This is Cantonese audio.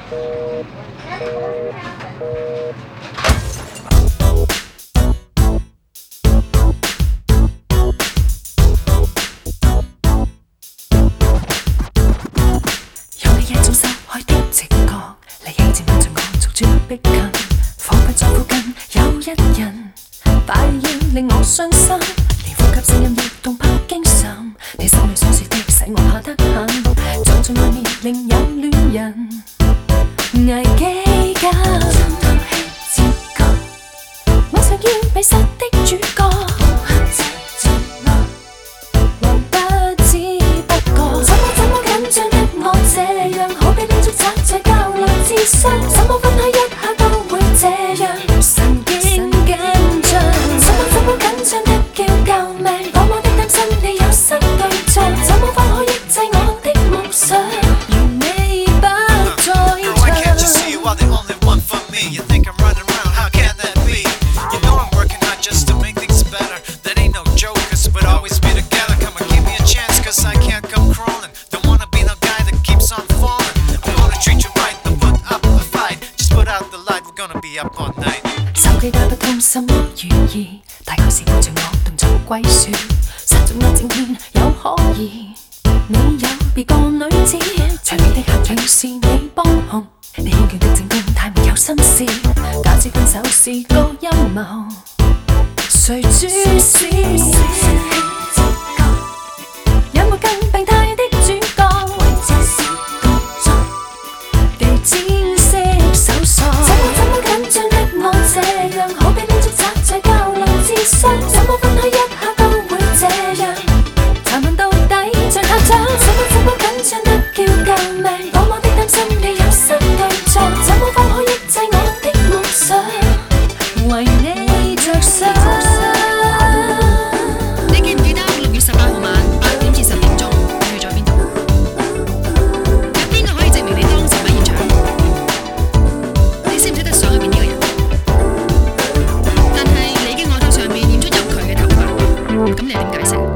有你一種收開的直覺，你氣漸伴着我逐漸逼近，彷彿在附近有一人，快要令我傷心，連呼吸聲音亦動魄驚心。你心裏所說的使我怕得很，像在外面另有戀人，危機感。我想要迷失的主角，還不知不覺，怎麼緊張的我這樣，好比變速賊在交流諮詢，怎麼分開一下都會這樣，神經緊張，怎麼緊張的叫救命，多麼的擔心你有新對象，怎麼放開抑制我的夢想，如你不在場。 Why can't you see you are the only one for me? You think I'm running around, how can that be? You know I'm working hard just to make things better. That ain't no joke, cause we'd always be together. Come on, give me a chance, cause I can't come crawling. Don't wanna be no guy that keeps on falling. I'm gonna treat you right, don't put up a fight. Just put out the light, we're gonna be up all night. 手機打不通，什麼寓意？大概是顧着我動作歸屬，殺咗我整天有可疑。你有別個女子，場面的客場是你幫紅，你牽強的正宮太沒有心思，假設分手是個陰謀，誰主使？有沒更病態的主角？地氈式搜索，怎麼緊張的我這樣，好比變速賊在交流諮詢，怎麼分開一下都會這樣，查問到底像校長，怎麼緊張得叫救命，多麼的擔心你有新對象，怎麼放開抑制我的夢想，為你着想。 你記唔記得6月18號晚8點至10點鐘你去咗邊度？有邊個可以證明你當時喺現場？你識唔識得相裏面呢個人？但係你嘅外套上面染咗有佢嘅頭髮，咁你點解釋？